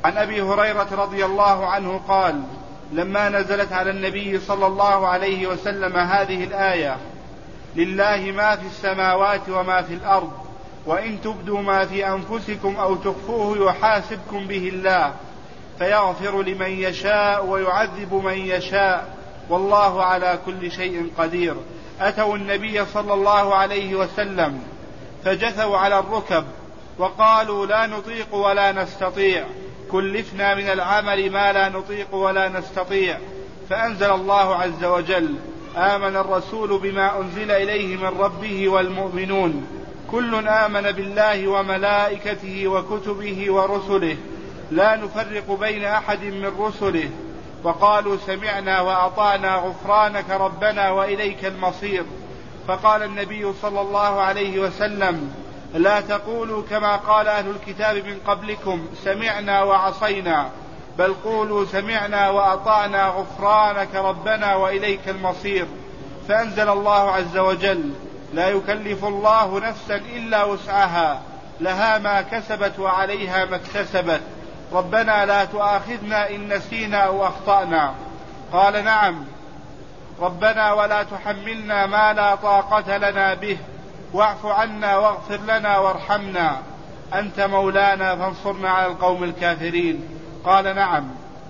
عن أبي هريرة رضي الله عنه قال: لما نزلت على النبي صلى الله عليه وسلم هذه الآية: لله ما في السماوات وما في الأرض وإن تبدوا ما في أنفسكم أو تخفوه يحاسبكم به الله فيغفر لمن يشاء ويعذب من يشاء والله على كل شيء قدير، أتوا النبي صلى الله عليه وسلم فجثوا على الركب وقالوا: لا نطيق ولا نستطيع، كلفنا من العمل ما لا نطيق ولا نستطيع. فأنزل الله عز وجل: آمن الرسول بما أنزل إليه من ربه والمؤمنون كل آمن بالله وملائكته وكتبه ورسله لا نفرق بين أحد من رسله، وقالوا: سمعنا وأطعنا غفرانك ربنا وإليك المصير. فقال النبي صلى الله عليه وسلم: لا تقولوا كما قال أهل الكتاب من قبلكم سمعنا وعصينا، بل قولوا سمعنا وأطعنا غفرانك ربنا وإليك المصير. فأنزل الله عز وجل: لا يكلف الله نفسا إلا وسعها، لها ما كسبت وعليها ما اكتسبت، ربنا لا تؤاخذنا إن نسينا أو أخطأنا. قال: نعم ربنا ولا تحملنا ما لا طاقة لنا به، واعف عنا واغفر لنا وارحمنا، أنت مولانا فانصرنا على القوم الكافرين. قال: نعم.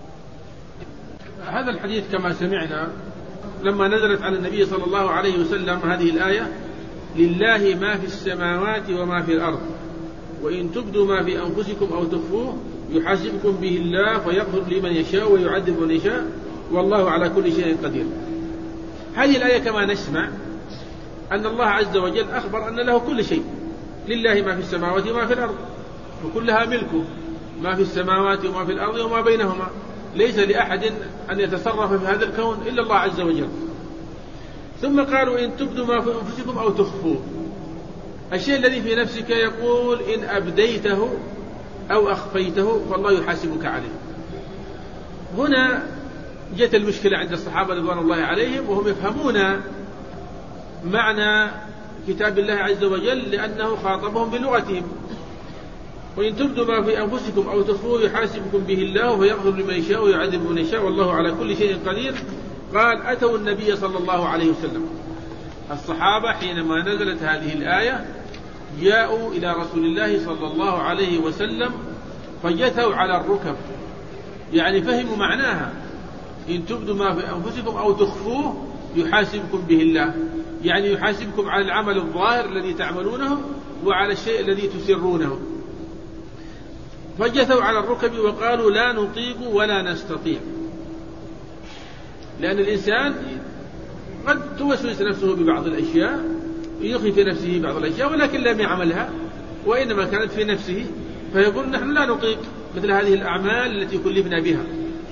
هذا الحديث كما سمعنا لما نزلت على النبي صلى الله عليه وسلم هذه الآية: لله ما في السماوات وما في الأرض وإن تبدوا ما في أنفسكم أو تخفوه يحاسبكم به الله فيغفر لمن يشاء ويعذب من يشاء والله على كل شيء قدير. هذه الآية كما نسمع أن الله عز وجل أخبر أن له كل شيء، لله ما في السماوات وما في الأرض، وكلها ملكه، ما في السماوات وما في الأرض وما بينهما، ليس لأحد أن يتصرف في هذا الكون إلا الله عز وجل. ثم قالوا: إن تبدوا ما في أنفسكم أو تخفوه، الشيء الذي في نفسك يقول إن أبديته أو أخفيته فالله يحاسبك عليه. هنا جت المشكلة عند الصحابة رضوان الله عليهم وهم يفهمون معنى كتاب الله عز وجل لأنه خاطبهم بلغتهم: وإن تبدوا ما في أنفسكم أو تخفوه يحاسبكم به الله فيغفر لمن يشاء ويعذب من يشاء والله على كل شيء قدير. قال: أتوا النبي صلى الله عليه وسلم. الصحابة حينما نزلت هذه الآية جاءوا إلى رسول الله صلى الله عليه وسلم فجثوا على الركب، يعني فهموا معناها: إن تبدوا ما في أنفسكم أو تخفوه يحاسبكم به الله، يعني يحاسبكم على العمل الظاهر الذي تعملونه وعلى الشيء الذي تسرونه. فجثوا على الركب وقالوا: لا نطيق ولا نستطيع، لأن الإنسان قد توسوس نفسه ببعض الأشياء، يخفي في نفسه بعض الأشياء ولكن لم يعملها وإنما كانت في نفسه، فيقول: نحن لا نطيق مثل هذه الأعمال التي كلفنا بها،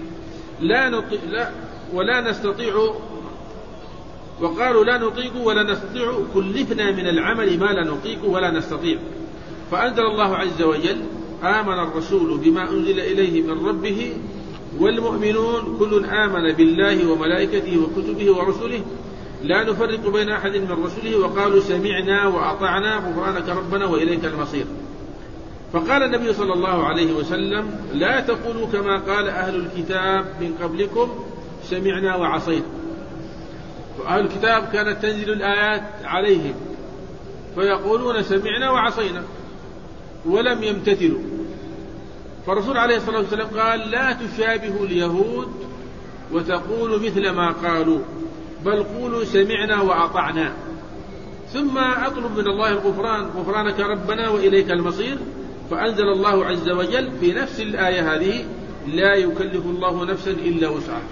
ولا نستطيع. وقالوا: لا نطيق ولا نستطيع، كلفنا من العمل ما لا نطيق ولا نستطيع. فأنزل الله عز وجل: آمن الرسول بما أنزل إليه من ربه والمؤمنون كل آمن بالله وملائكته وكتبه ورسله لا نفرق بين أحد من رسله وقالوا سمعنا وأطعنا غفرانك ربنا وإليك المصير. فقال النبي صلى الله عليه وسلم: لا تقولوا كما قال أهل الكتاب من قبلكم سمعنا وعصينا. فأهل الكتاب كانت تنزل الآيات عليهم فيقولون سمعنا وعصينا ولم يمتثلوا. فالرسول عليه الصلاة والسلام قال: لا تشابهوا اليهود وتقولوا مثل ما قالوا، بل قولوا سمعنا وأطعنا، ثم أطلب من الله الغفران، غفرانك ربنا وإليك المصير. فأنزل الله عز وجل في نفس الآية هذه: لا يكلف الله نفسا إلا وسعها.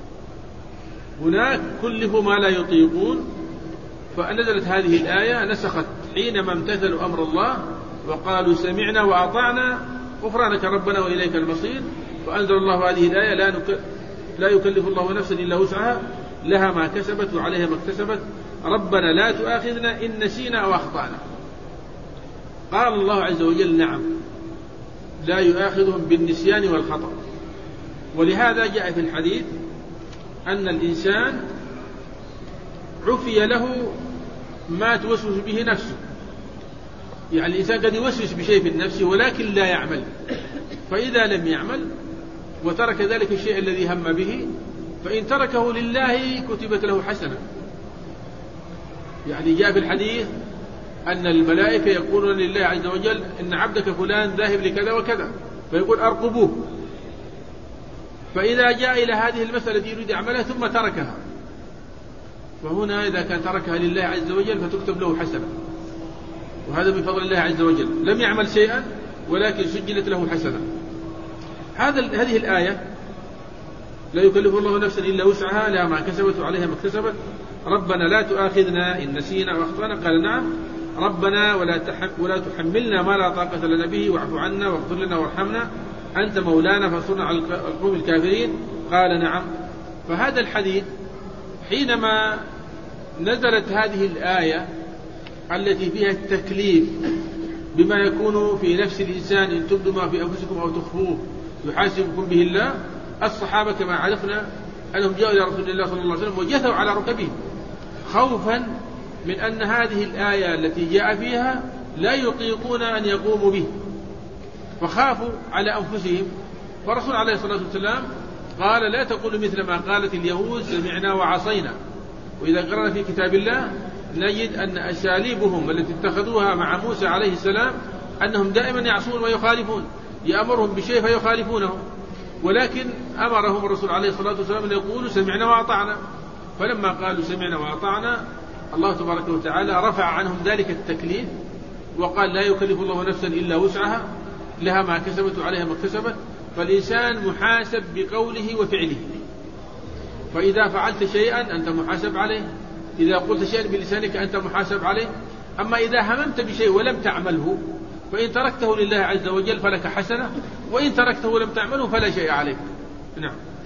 هناك كلفوا ما لا يطيقون، فنزلت هذه الآية نسخت حينما امتثلوا أمر الله وقالوا سمعنا وأطعنا غفرانك ربنا وإليك المصير. فأنزل الله هذه الآية: لا يكلف الله نفسا إلا وسعها، لها ما كسبت وعليها ما اكتسبت، ربنا لا تؤاخذنا إن نسينا أو أخطأنا. قال الله عز وجل: نعم، لا يؤاخذهم بالنسيان والخطأ. ولهذا جاء في الحديث أن الإنسان عفي له ما توسوس به نفسه، يعني الإنسان قد يوسوس بشيء في النفس ولكن لا يعمل، فإذا لم يعمل وترك ذلك الشيء الذي هم به، فإن تركه لله كتبت له حسنة. يعني جاء في الحديث أن الملائكة يقولون لله عز وجل إن عبدك فلان ذاهب لكذا وكذا، فيقول أرقبوه. فإذا جاء إلى هذه المسألة التي يريد يعملها ثم تركها، فهنا إذا كان تركها لله عز وجل فتكتب له حسنة، وهذا بفضل الله عز وجل. لم يعمل شيئا ولكن سجلت له حسنة. هذه الآية لا يكلف الله نفسا إلا وسعها لها ما كسبت وعليها ما اكتسبت. ربنا لا تؤاخذنا إن نسينا وأخطأنا. قال نعم. ربنا ولا تحملنا ما لا طاقة لنا به واعف عنا واغفر لنا وارحمنا أنت مولانا فانصرنا على القوم الكافرين. قال نعم. فهذا الحديث حينما نزلت هذه الآية التي فيها التكليف بما يكون في نفس الإنسان إن تبدوا ما في أنفسكم أو تخفوه يحاسبكم به الله، الصحابة كما عرفنا أنهم جاءوا إلى رسول الله صلى الله عليه وسلم وجثوا على ركبهم خوفا من أن هذه الآية التي جاء فيها لا يطيقون أن يقوموا به، فخافوا على أنفسهم. فالرسول عليه الصلاة والسلام قال لا تقولوا مثل ما قالت اليهود سمعنا وعصينا. وإذا قرأنا في كتاب الله نجد أن أساليبهم التي اتخذوها مع موسى عليه السلام أنهم دائما يعصون ويخالفون، يأمرهم بشيء فيخالفونه، ولكن أمرهم الرسول عليه الصلاة والسلام أن يقولوا سمعنا وأطعنا. فلما قالوا سمعنا وأطعنا الله تبارك وتعالى رفع عنهم ذلك التكليف وقال لا يكلف الله نفسا إلا وسعها لها ما كسبت وعليها ما اكتسبت. فالإنسان محاسب بقوله وفعله، فإذا فعلت شيئا أنت محاسب عليه، إذا قلت شيئا بلسانك أنت محاسب عليه. أما إذا هممت بشيء ولم تعمله فإن تركته لله عز وجل فلك حسنة، وإن تركته ولم تعمله فلا شيء عليك. نعم.